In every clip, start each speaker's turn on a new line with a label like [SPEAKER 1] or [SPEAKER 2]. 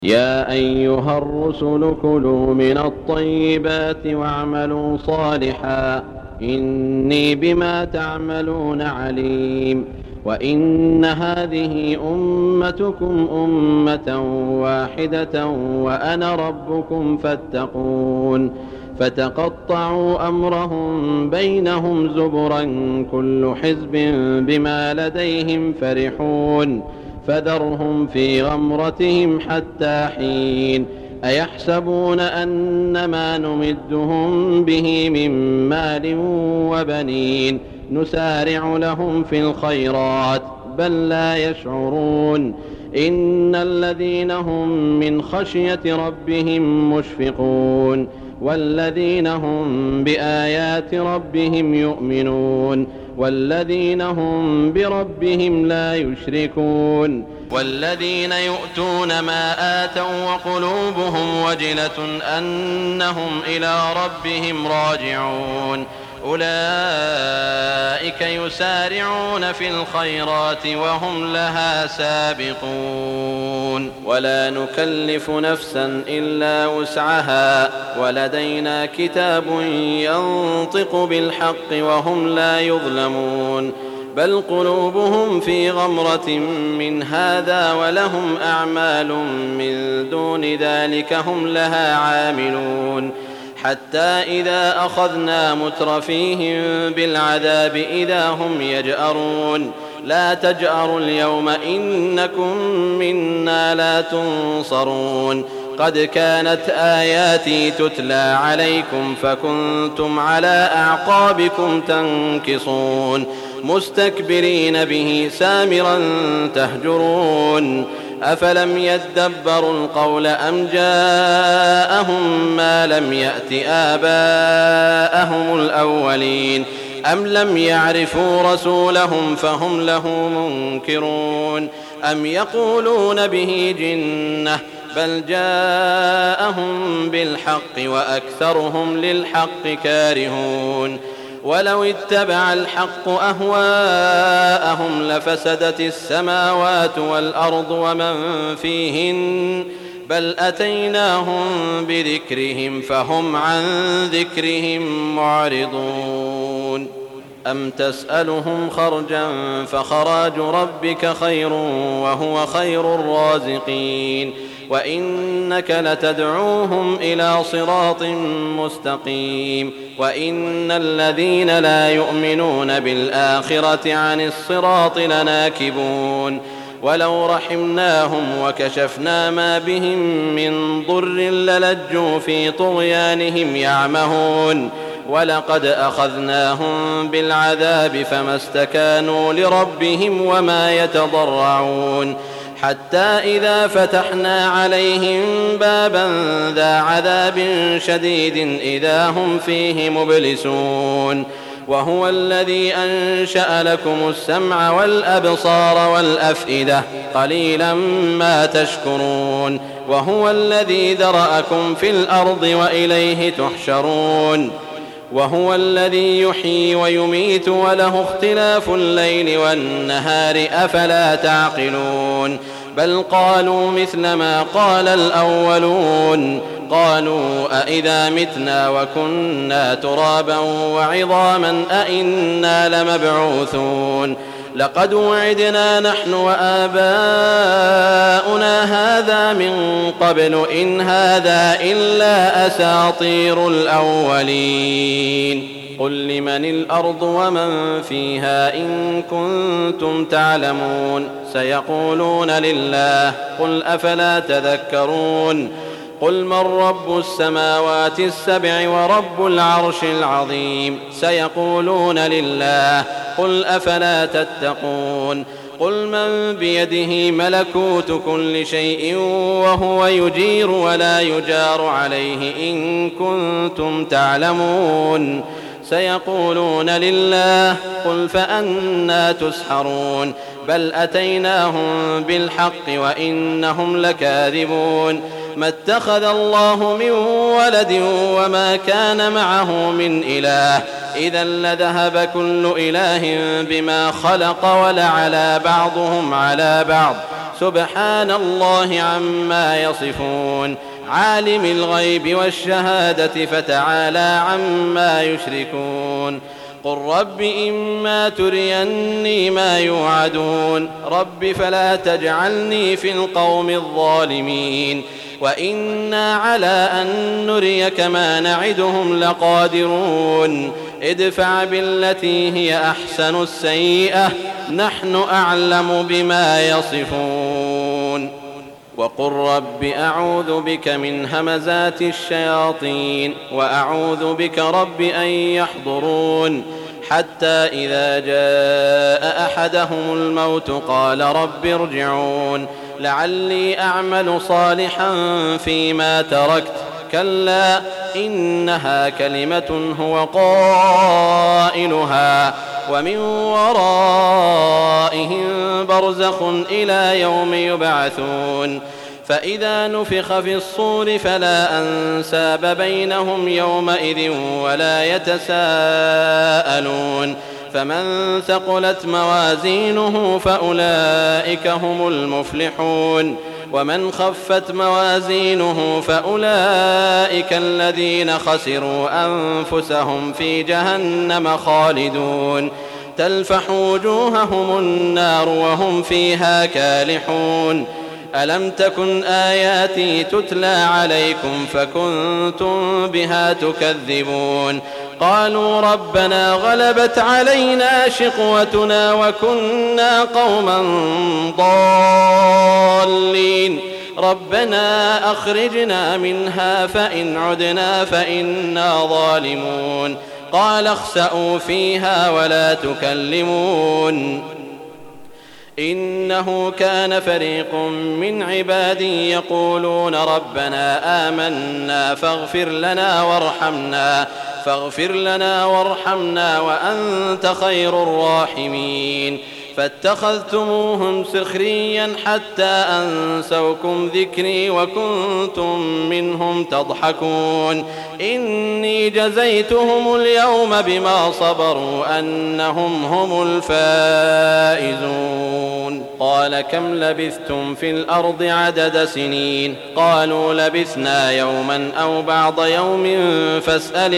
[SPEAKER 1] يا أيها الرسل كلوا من الطيبات واعملوا صالحا إني بما تعملون عليم. وإن هذه أمتكم أمة واحدة وأنا ربكم فاتقون. فتقطعوا أمرهم بينهم زبرا كل حزب بما لديهم فرحون. فذرهم في غمرتهم حتى حين. أيحسبون أنما نمدهم به من مال وبنين نسارع لهم في الخيرات بل لا يشعرون. إن الذين هم من خشية ربهم مشفقون والذين هم بآيات ربهم يؤمنون والذين هم بربهم لا يشركون والذين يؤتون ما آتوا وقلوبهم وجلة أنهم إلى ربهم راجعون أولئك يسارعون في الخيرات وهم لها سابقون. ولا نكلف نفسا إلا وسعها ولدينا كتاب ينطق بالحق وهم لا يظلمون. بل قلوبهم في غمرة من هذا ولهم أعمال من دون ذلك هم لها عاملون. حتى إذا أخذنا مترفيهم بالعذاب إذا هم يجأرون لا تجأروا اليوم إنكم منا لا تنصرون. قد كانت آياتي تتلى عليكم فكنتم على أعقابكم تنكصون مستكبرين به سامرا تهجرون. أفلم يدبروا القول أم جاءهم ما لم يأت آباءهم الأولين أم لم يعرفوا رسولهم فهم له منكرون. أم يقولون به جنة بل جاءهم بالحق وأكثرهم للحق كارهون. ولو اتبع الحق أهواءهم لفسدت السماوات والأرض ومن فيهن بل أتيناهم بذكرهم فهم عن ذكرهم معرضون. أم تسألهم خرجا فخراج ربك خير وهو خير الرازقين. وإنك لتدعوهم إلى صراط مستقيم. وإن الذين لا يؤمنون بالآخرة عن الصراط لناكبون. ولو رحمناهم وكشفنا ما بهم من ضر للجوا في طغيانهم يعمهون. ولقد أخذناهم بالعذاب فما استكانوا لربهم وما يتضرعون. حتى إذا فتحنا عليهم بابا ذا عذاب شديد إذا هم فيه مبلسون. وهو الذي أنشأ لكم السمع والأبصار والأفئدة قليلا ما تشكرون. وهو الذي ذرأكم في الأرض وإليه تحشرون. وهو الذي يحيي ويميت وله اختلاف الليل والنهار أفلا تعقلون. بل قالوا مثل ما قال الأولون قالوا أئذا متنا وكنا ترابا وعظاما أئنا لمبعوثون. لقد وعدنا نحن وآباؤنا هذا من قبل إن هذا إلا أساطير الأولين. قل لمن الأرض ومن فيها إن كنتم تعلمون سيقولون لله قل أفلا تذكرون. قل من رب السماوات السبع ورب العرش العظيم سيقولون لله قل أفلا تتقون. قل من بيده ملكوت كل شيء وهو يجير ولا يجار عليه إن كنتم تعلمون سيقولون لله قل فأنى تسحرون. بل أتيناهم بالحق وإنهم لكاذبون. ما اتخذ الله من ولد وما كان معه من إله إذا لذهب كل إله بما خلق ولعلى بعضهم على بعض سبحان الله عما يصفون عالم الغيب والشهادة فتعالى عما يشركون قل رب إما تريني ما يوعدون رب فلا تجعلني في القوم الظالمين وإنا على أن نريك ما نعدهم لقادرون ادفع بالتي هي أحسن السيئة نحن أعلم بما يصفون وقل رب أعوذ بك من همزات الشياطين وأعوذ بك رب أن يحضرون حتى إذا جاء أحدهم الموت قال رب ارجعون لعلي أعمل صالحا فيما تركت كلا إنها كلمة هو قائلها ومن ورائهم برزخ إلى يوم يبعثون فإذا نفخ في الصور فلا أنساب بينهم يومئذ ولا يتساءلون فمن ثقلت موازينه فأولئك هم المفلحون ومن خفت موازينه فأولئك الذين خسروا أنفسهم في جهنم خالدون تلفح وجوههم النار وهم فيها كالحون ألم تكن آياتي تتلى عليكم فكنتم بها تكذبون قالوا ربنا غلبت علينا شقوتنا وكنا قوما ضالين ربنا أخرجنا منها فإن عدنا فإنا ظالمون قال اخسئوا فيها ولا تكلمون إنه كان فريق من عبادي يقولون ربنا آمنا فاغفر لنا وارحمنا وأنت خير الراحمين فاتخذتموهم سخريا حتى أنسوكم ذكري وكنتم منهم تضحكون إني جزيتهم اليوم بما صبروا أنهم هم الفائزون قال كم لبثتم في الأرض عدد سنين قالوا لبثنا يوما أو بعض يوم فاسأل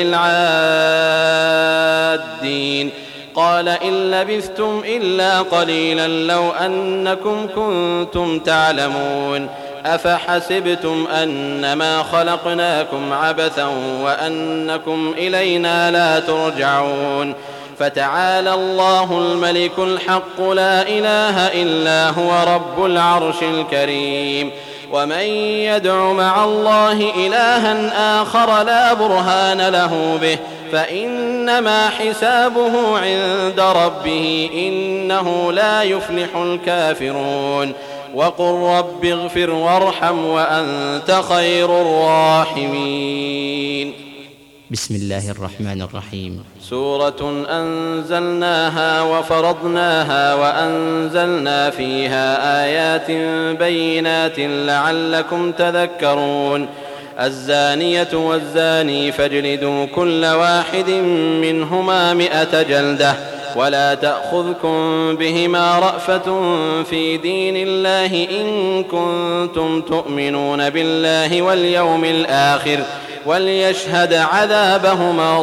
[SPEAKER 1] العادين قال إن لبثتم إلا قليلا لو أنكم كنتم تعلمون أفحسبتم أنما خلقناكم عبثا وأنكم إلينا لا ترجعون فتعالى الله الملك الحق لا إله إلا هو رب العرش الكريم ومن يدع مع الله إلها آخر لا برهان له به فإنما حسابه عند ربه إنه لا يفلح الكافرون وقل رب اغفر وارحم وأنت خير الراحمين
[SPEAKER 2] بسم الله الرحمن الرحيم
[SPEAKER 1] سورة أنزلناها وفرضناها وأنزلنا فيها آيات بينات لعلكم تذكرون الزانية والزاني فاجلدوا كل واحد منهما 100 جلدة ولا تأخذكم بهما رأفة في دين الله إن كنتم تؤمنون بالله واليوم الآخر وليشهد عذابهما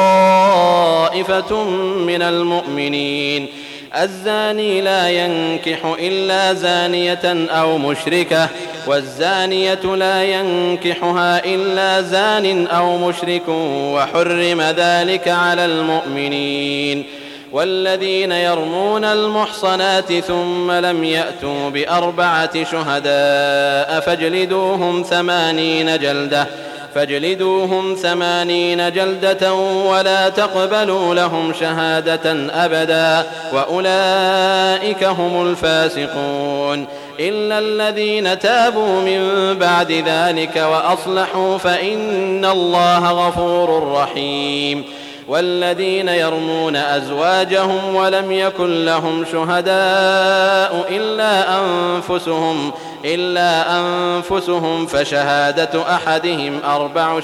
[SPEAKER 1] طائفة من المؤمنين الزاني لا ينكح إلا زانية أو مشركة والزانية لا ينكحها إلا زان أو مشرك وحرم ذلك على المؤمنين والذين يرمون المحصنات ثم لم يأتوا ب4 شهداء فاجلدوهم 80 جلدة ولا تقبلوا لهم شهادة أبدا وأولئك هم الفاسقون إلا الذين تابوا من بعد ذلك وأصلحوا فإن الله غفور رحيم والذين يرمون أزواجهم ولم يكن لهم شهداء إلا أنفسهم فشهادة أحدهم 4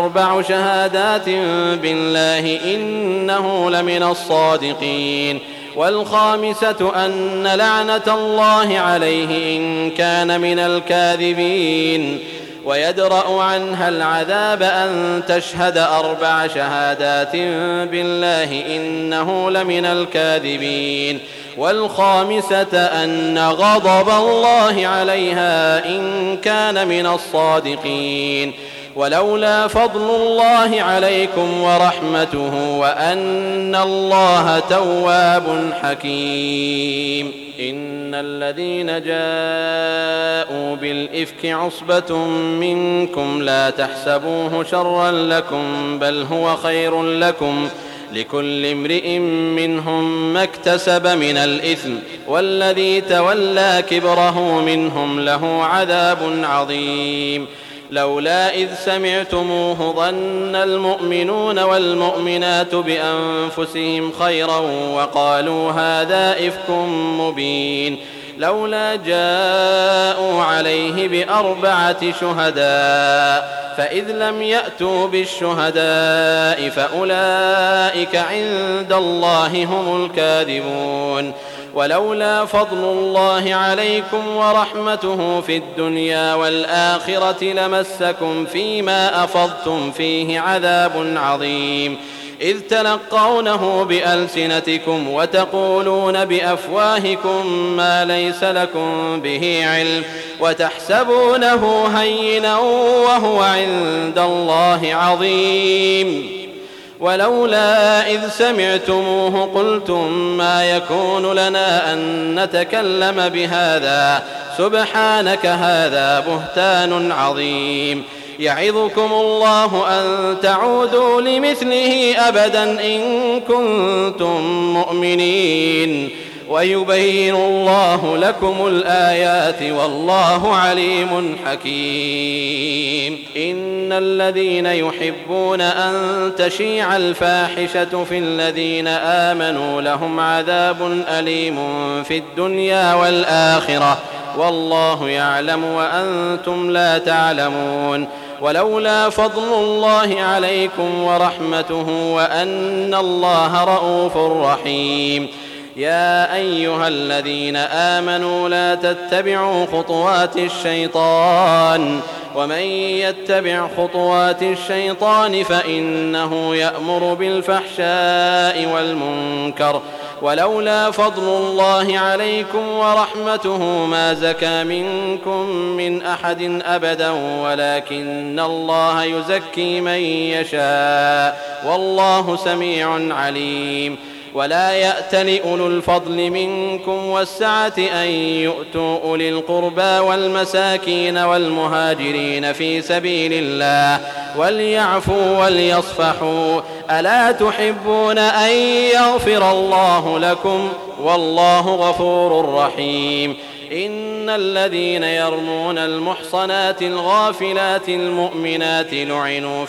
[SPEAKER 1] شهادات بالله إنه لمن الصادقين والخامسة أن لعنة الله عليه إن كان من الكاذبين. ويدرأ عنها العذاب أن تشهد 4 شهادات بالله إنه لمن الكاذبين. والخامسة أن غضب الله عليها إن كان من الصادقين. ولولا فضل الله عليكم ورحمته وأن الله تواب حكيم. إن الذين جاءوا بالإفك عصبة منكم لا تحسبوه شرا لكم بل هو خير لكم لكل امرئ منهم ما اكتسب من الإثم والذي تولى كبره منهم له عذاب عظيم. لولا إذ سمعتموه ظن المؤمنون والمؤمنات بأنفسهم خيرا وقالوا هذا إفك مبين. لولا جاءوا عليه ب4 شهداء فإذ لم يأتوا بالشهداء فأولئك عند الله هم الكاذبون. ولولا فضل الله عليكم ورحمته في الدنيا والآخرة لمسكم فيما أفضتم فيه عذاب عظيم إذ تلقونه بألسنتكم وتقولون بأفواهكم ما ليس لكم به علم وتحسبونه هينا وهو عند الله عظيم. ولولا إذ سمعتموه قلتم ما يكون لنا أن نتكلم بهذا سبحانك هذا بهتان عظيم. يعظكم الله أن تعودوا لمثله أبدا إن كنتم مؤمنين ويبين الله لكم الآيات والله عليم حكيم. إن الذين يحبون أن تشيع الفاحشة في الذين آمنوا لهم عذاب أليم في الدنيا والآخرة والله يعلم وأنتم لا تعلمون. ولولا فضل الله عليكم ورحمته وأن الله رءوف رحيم. يا أيها الذين آمنوا لا تتبعوا خطوات الشيطان ومن يتبع خطوات الشيطان فإنه يأمر بالفحشاء والمنكر. ولولا فضل الله عليكم ورحمته ما زكى منكم من أحد أبدا ولكن الله يزكي من يشاء والله سميع عليم. ولا يأتل أولو الفضل منكم والسعة أن يؤتوا أولي القربى والمساكين والمهاجرين في سبيل الله وليعفوا وليصفحوا ألا تحبون أن يغفر الله لكم والله غفور رحيم. إن الذين يرمون المحصنات الغافلات المؤمنات لعنوا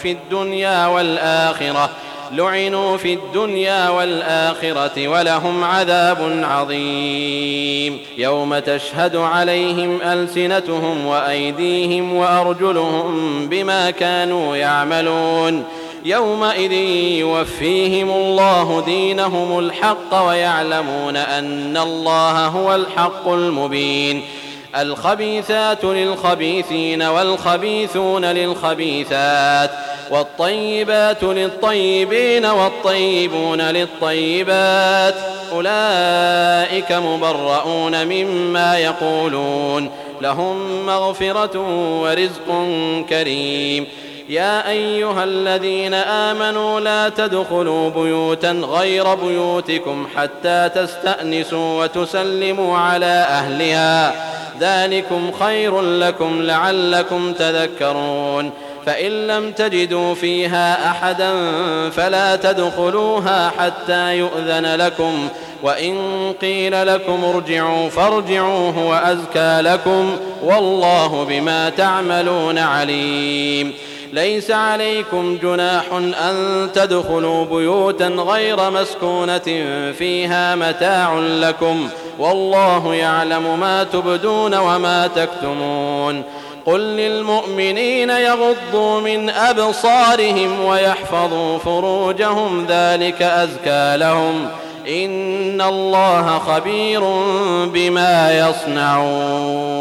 [SPEAKER 1] في الدنيا والآخرة ولهم عذاب عظيم. يوم تشهد عليهم ألسنتهم وأيديهم وأرجلهم بما كانوا يعملون يومئذ يوفيهم الله دينهم الحق ويعلمون أن الله هو الحق المبين. الخبيثات للخبيثين والخبيثون للخبيثات والطيبات للطيبين والطيبون للطيبات أولئك مبرؤون مما يقولون لهم مغفرة ورزق كريم. يا أيها الذين آمنوا لا تدخلوا بيوتا غير بيوتكم حتى تستأنسوا وتسلموا على أهلها ذلكم خير لكم لعلكم تذكرون. فإن لم تجدوا فيها أحدا فلا تدخلوها حتى يؤذن لكم وإن قيل لكم ارجعوا فارجعوا هو أزكى لكم والله بما تعملون عليم. ليس عليكم جناح أن تدخلوا بيوتا غير مسكونة فيها متاع لكم والله يعلم ما تبدون وما تكتمون. قل للمؤمنين يغضوا من أبصارهم ويحفظوا فروجهم ذلك أزكى لهم إن الله خبير بما يصنعون.